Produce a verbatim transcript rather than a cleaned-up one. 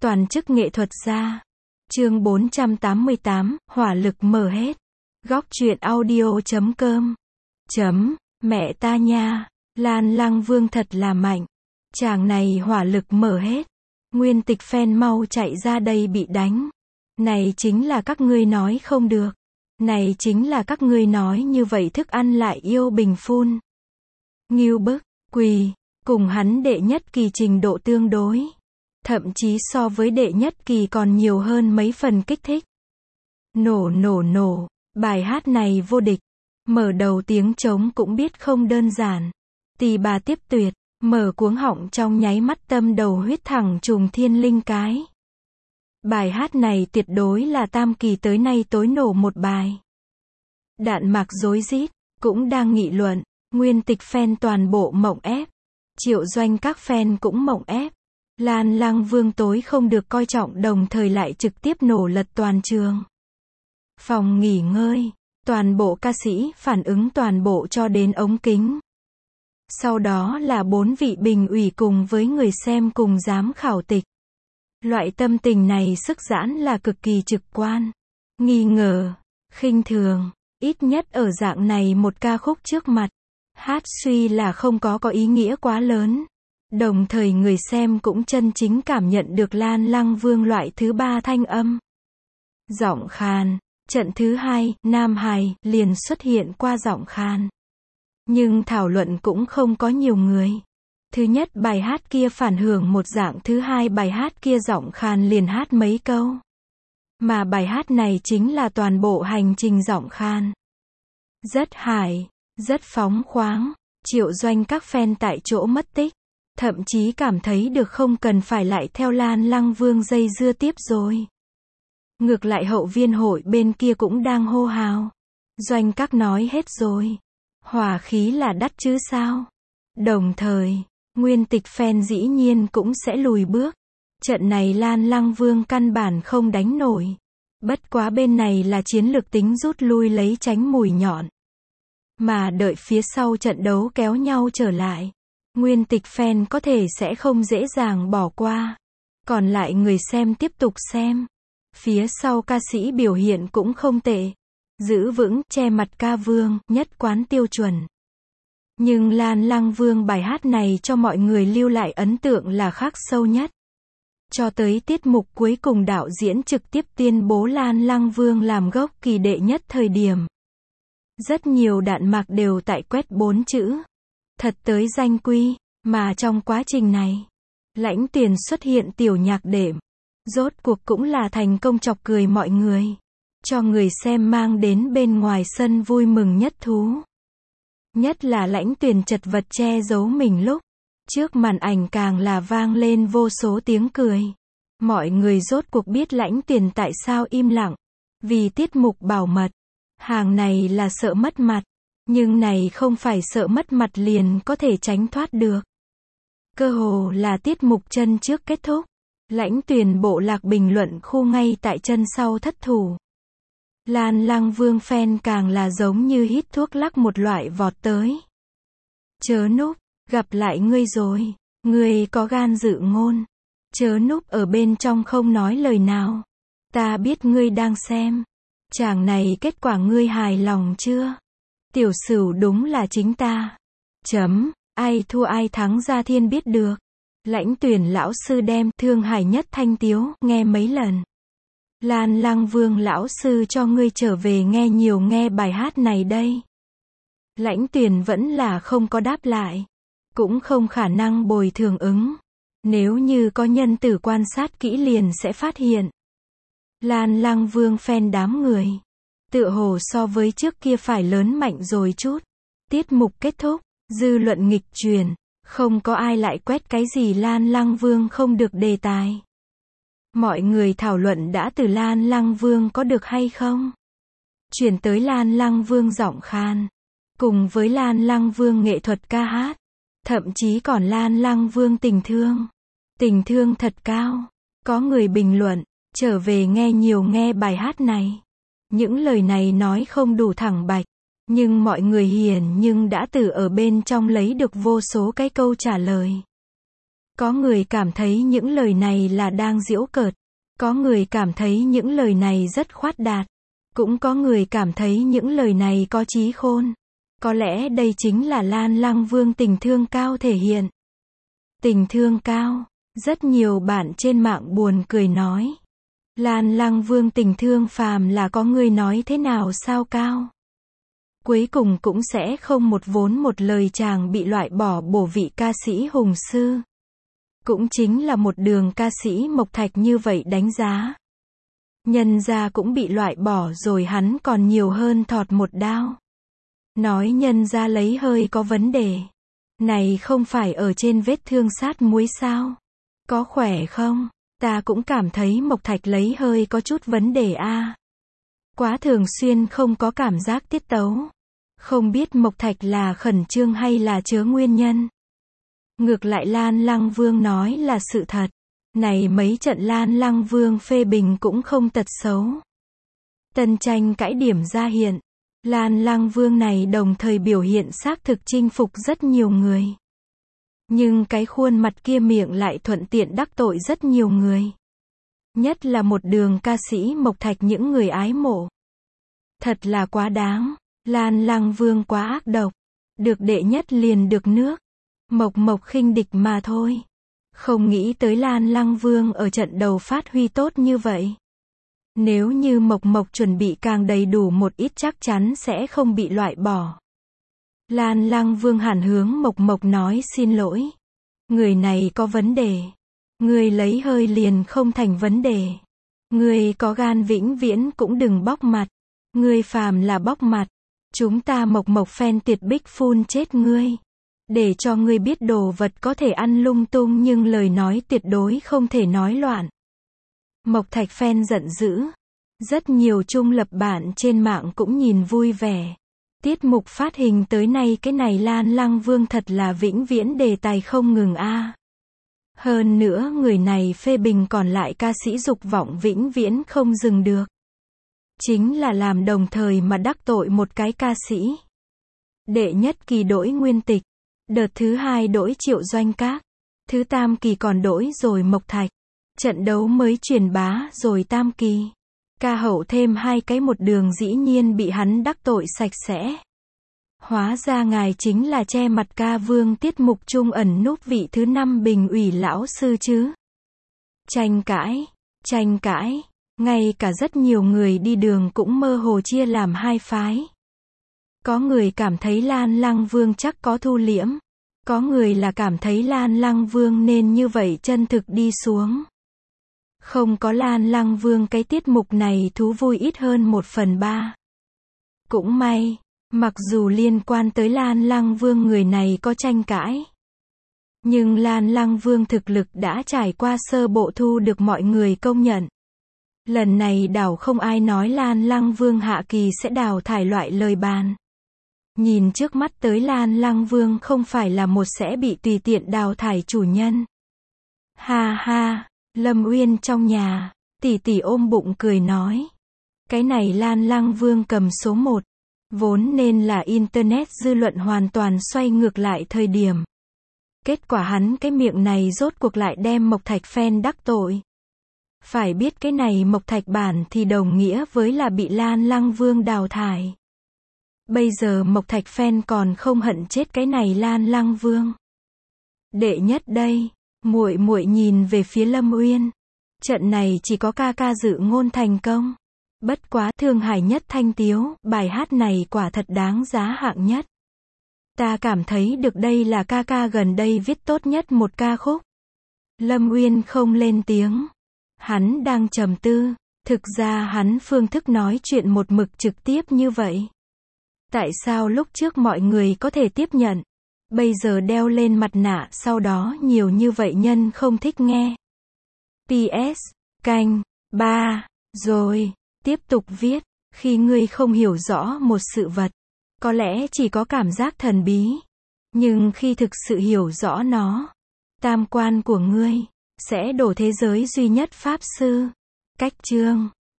Toàn chức nghệ thuật gia. Chương bốn trăm tám mươi tám, hỏa lực mở hết. Góc truyện audio chấm com. Chấm, mẹ ta nha, Lan Lăng Vương thật là mạnh. Chàng này hỏa lực mở hết. Nguyên Tịch fan mau chạy ra đây bị đánh. Này chính là các ngươi nói không được. Này chính là các ngươi nói như vậy thức ăn lại yêu bình phun. Ngưu bức, quỳ, cùng hắn đệ nhất kỳ trình độ tương đối. Thậm chí so với đệ nhất kỳ còn nhiều hơn mấy phần kích thích. Nổ nổ nổ, bài hát này vô địch. Mở đầu tiếng trống cũng biết không đơn giản. Tỳ bà tiếp tuyệt, mở cuống họng trong nháy mắt tâm đầu huyết thẳng trùng thiên linh cái. Bài hát này tuyệt đối là tam kỳ tới nay tối nổ một bài. Đạn mạc rối rít, cũng đang nghị luận, Nguyên Tịch fan toàn bộ mộng ép. Triệu Doanh các fan cũng mộng ép. Lan Lăng Vương tối không được coi trọng đồng thời lại trực tiếp nổ lật toàn trường. Phòng nghỉ ngơi, toàn bộ ca sĩ phản ứng toàn bộ cho đến ống kính. Sau đó là bốn vị bình ủy cùng với người xem cùng giám khảo tịch. Loại tâm tình này sức giãn là cực kỳ trực quan. Nghi ngờ, khinh thường, ít nhất ở dạng này một ca khúc trước mặt. Hát suy là không có có ý nghĩa quá lớn. Đồng thời người xem cũng chân chính cảm nhận được Lan Lăng Vương loại thứ ba thanh âm. Giọng khàn, trận thứ hai, Nam Hài, liền xuất hiện qua giọng khàn. Nhưng thảo luận cũng không có nhiều người. Thứ nhất bài hát kia phản hưởng một dạng, thứ hai bài hát kia giọng khàn liền hát mấy câu. Mà bài hát này chính là toàn bộ hành trình giọng khàn. Rất hài, rất phóng khoáng, Triệu Doanh các fan tại chỗ mất tích. Thậm chí cảm thấy được không cần phải lại theo Lan Lăng Vương dây dưa tiếp rồi. Ngược lại hậu viên hội bên kia cũng đang hô hào. Doanh các nói hết rồi. Hỏa khí là đắt chứ sao? Đồng thời, Nguyên Tịch fan dĩ nhiên cũng sẽ lùi bước. Trận này Lan Lăng Vương căn bản không đánh nổi. Bất quá bên này là chiến lược tính rút lui lấy tránh mùi nhọn. Mà đợi phía sau trận đấu kéo nhau trở lại. Nguyên Tịch fan có thể sẽ không dễ dàng bỏ qua. Còn lại người xem tiếp tục xem. Phía sau ca sĩ biểu hiện cũng không tệ. Giữ vững, che mặt ca vương, nhất quán tiêu chuẩn. Nhưng Lan Lăng Vương bài hát này cho mọi người lưu lại ấn tượng là khắc sâu nhất. Cho tới tiết mục cuối cùng đạo diễn trực tiếp tuyên bố Lan Lăng Vương làm gốc kỳ đệ nhất thời điểm. Rất nhiều đạn mạc đều tại quét bốn chữ. Thật tới danh quy, mà trong quá trình này, Lãnh Tuyền xuất hiện tiểu nhạc đệm. Rốt cuộc cũng là thành công chọc cười mọi người. Cho người xem mang đến bên ngoài sân vui mừng nhất thú. Nhất là Lãnh Tuyền chật vật che giấu mình lúc. Trước màn ảnh càng là vang lên vô số tiếng cười. Mọi người rốt cuộc biết Lãnh Tuyền tại sao im lặng. Vì tiết mục bảo mật. Hàng này là sợ mất mặt. Nhưng này không phải sợ mất mặt liền có thể tránh thoát được. Cơ hồ là tiết mục chân trước kết thúc. Lãnh Tuyền bộ lạc bình luận khu ngay tại chân sau thất thủ. Lan Lăng Vương fan càng là giống như hít thuốc lắc một loại vọt tới. Chớ núp, gặp lại ngươi rồi. Ngươi có gan dự ngôn. Chớ núp ở bên trong không nói lời nào. Ta biết ngươi đang xem. Chàng này kết quả ngươi hài lòng chưa? Tiểu Sửu đúng là chính ta. Chấm, ai thua ai thắng ra thiên biết được. Lãnh Tuyền lão sư đem Thương Hải Nhất Thanh Tiếu nghe mấy lần. Lan Lăng Vương lão sư cho ngươi trở về nghe nhiều nghe bài hát này đây. Lãnh Tuyền vẫn là không có đáp lại. Cũng không khả năng bồi thường ứng. Nếu như có nhân tử quan sát kỹ liền sẽ phát hiện. Lan Lăng Vương fan đám người. Tựa hồ so với trước kia phải lớn mạnh rồi chút. Tiết mục kết thúc, dư luận nghịch truyền, không có ai lại quét cái gì Lan Lăng Vương không được đề tài. Mọi người thảo luận đã từ Lan Lăng Vương có được hay không. Chuyển tới Lan Lăng Vương giọng khan. Cùng với Lan Lăng Vương nghệ thuật ca hát. Thậm chí còn Lan Lăng Vương tình thương. Tình thương thật cao. Có người bình luận, trở về nghe nhiều nghe bài hát này. Những lời này nói không đủ thẳng bạch, nhưng mọi người hiển nhưng đã từ ở bên trong lấy được vô số cái câu trả lời. Có người cảm thấy những lời này là đang giễu cợt. Có người cảm thấy những lời này rất khoát đạt. Cũng có người cảm thấy những lời này có trí khôn. Có lẽ đây chính là Lan Lăng Vương tình thương cao thể hiện. Tình thương cao. Rất nhiều bạn trên mạng buồn cười nói. Lan Lăng Vương tình thương phàm là có người nói thế nào sao cao. Cuối cùng cũng sẽ không một vốn một lời chàng bị loại bỏ bổ vị ca sĩ hùng sư. Cũng chính là một đường ca sĩ Mộc Thạch như vậy đánh giá. Nhân gia cũng bị loại bỏ rồi hắn còn nhiều hơn thọt một đao. Nói nhân gia lấy hơi có vấn đề. Này không phải ở trên vết thương sát muối sao? Có khỏe không? Ta cũng cảm thấy Mộc Thạch lấy hơi có chút vấn đề a. Quá thường xuyên không có cảm giác tiết tấu. Không biết Mộc Thạch là khẩn trương hay là chớ nguyên nhân. Ngược lại Lan Lăng Vương nói là sự thật. Này mấy trận Lan Lăng Vương phê bình cũng không tật xấu. Tân tranh cãi điểm ra hiện. Lan Lăng Vương này đồng thời biểu hiện xác thực chinh phục rất nhiều người. Nhưng cái khuôn mặt kia miệng lại thuận tiện đắc tội rất nhiều người. Nhất là một đường ca sĩ Mộc Thạch những người ái mộ. Thật là quá đáng. Lan Lăng Vương quá ác độc. Được đệ nhất liền được nước. Mộc Mộc khinh địch mà thôi. Không nghĩ tới Lan Lăng Vương ở trận đầu phát huy tốt như vậy. Nếu như Mộc Mộc chuẩn bị càng đầy đủ một ít chắc chắn sẽ không bị loại bỏ. Lan Lăng Vương hẳn hướng Mộc Mộc nói xin lỗi. Người này có vấn đề. Người lấy hơi liền không thành vấn đề. Người có gan vĩnh viễn cũng đừng bóc mặt. Người phàm là bóc mặt. Chúng ta Mộc Mộc fan tuyệt bích phun chết ngươi. Để cho ngươi biết đồ vật có thể ăn lung tung nhưng lời nói tuyệt đối không thể nói loạn. Mộc Thạch fan giận dữ. Rất nhiều trung lập bạn trên mạng cũng nhìn vui vẻ. Tiết mục phát hình tới nay cái này Lan Lăng Vương thật là vĩnh viễn đề tài không ngừng a. Hơn nữa người này phê bình còn lại ca sĩ dục vọng vĩnh viễn không dừng được. Chính là làm đồng thời mà đắc tội một cái ca sĩ. Đệ nhất kỳ đổi Nguyên Tịch. Đợt thứ hai đổi Triệu Doanh Các. Thứ tam kỳ còn đổi rồi Mộc Thạch. Trận đấu mới truyền bá rồi tam kỳ. Ca hậu thêm hai cái một đường dĩ nhiên bị hắn đắc tội sạch sẽ. Hóa ra ngài chính là che mặt ca vương tiết mục trung ẩn núp vị thứ năm bình ủy lão sư chứ. Tranh cãi, tranh cãi, ngay cả rất nhiều người đi đường cũng mơ hồ chia làm hai phái. Có người cảm thấy Lan Lăng Vương chắc có thu liễm. Có người là cảm thấy Lan Lăng Vương nên như vậy chân thực đi xuống. Không có Lan Lăng Vương cái tiết mục này thú vui ít hơn một phần ba. Cũng may, mặc dù liên quan tới Lan Lăng Vương người này có tranh cãi. Nhưng Lan Lăng Vương thực lực đã trải qua sơ bộ thu được mọi người công nhận. Lần này đảo không ai nói Lan Lăng Vương hạ kỳ sẽ đào thải loại lời bàn. Nhìn trước mắt tới Lan Lăng Vương không phải là một sẽ bị tùy tiện đào thải chủ nhân. Ha ha, Lâm Uyên trong nhà, tỷ tỷ ôm bụng cười nói. Cái này Lan Lăng Vương cầm số một. Vốn nên là Internet dư luận hoàn toàn xoay ngược lại thời điểm. Kết quả hắn cái miệng này rốt cuộc lại đem Mộc Thạch fan đắc tội. Phải biết cái này Mộc Thạch bản thì đồng nghĩa với là bị Lan Lăng Vương đào thải. Bây giờ Mộc Thạch fan còn không hận chết cái này Lan Lăng Vương. Đệ nhất đây, muội muội nhìn về phía Lâm Uyên. Trận này chỉ có ca ca dự ngôn thành công. Bất quá Thương Hải nhất thanh tiếu, bài hát này quả thật đáng giá hạng nhất. Ta cảm thấy được đây là ca ca gần đây viết tốt nhất một ca khúc. Lâm Uyên không lên tiếng. Hắn đang trầm tư. Thực ra hắn phương thức nói chuyện một mực trực tiếp như vậy. Tại sao lúc trước mọi người có thể tiếp nhận, bây giờ đeo lên mặt nạ sau đó nhiều như vậy nhân không thích nghe. pê ét, canh, ba, rồi, tiếp tục viết, khi ngươi không hiểu rõ một sự vật, có lẽ chỉ có cảm giác thần bí, nhưng khi thực sự hiểu rõ nó, tam quan của ngươi, sẽ đổ thế giới duy nhất pháp sư. Cách chương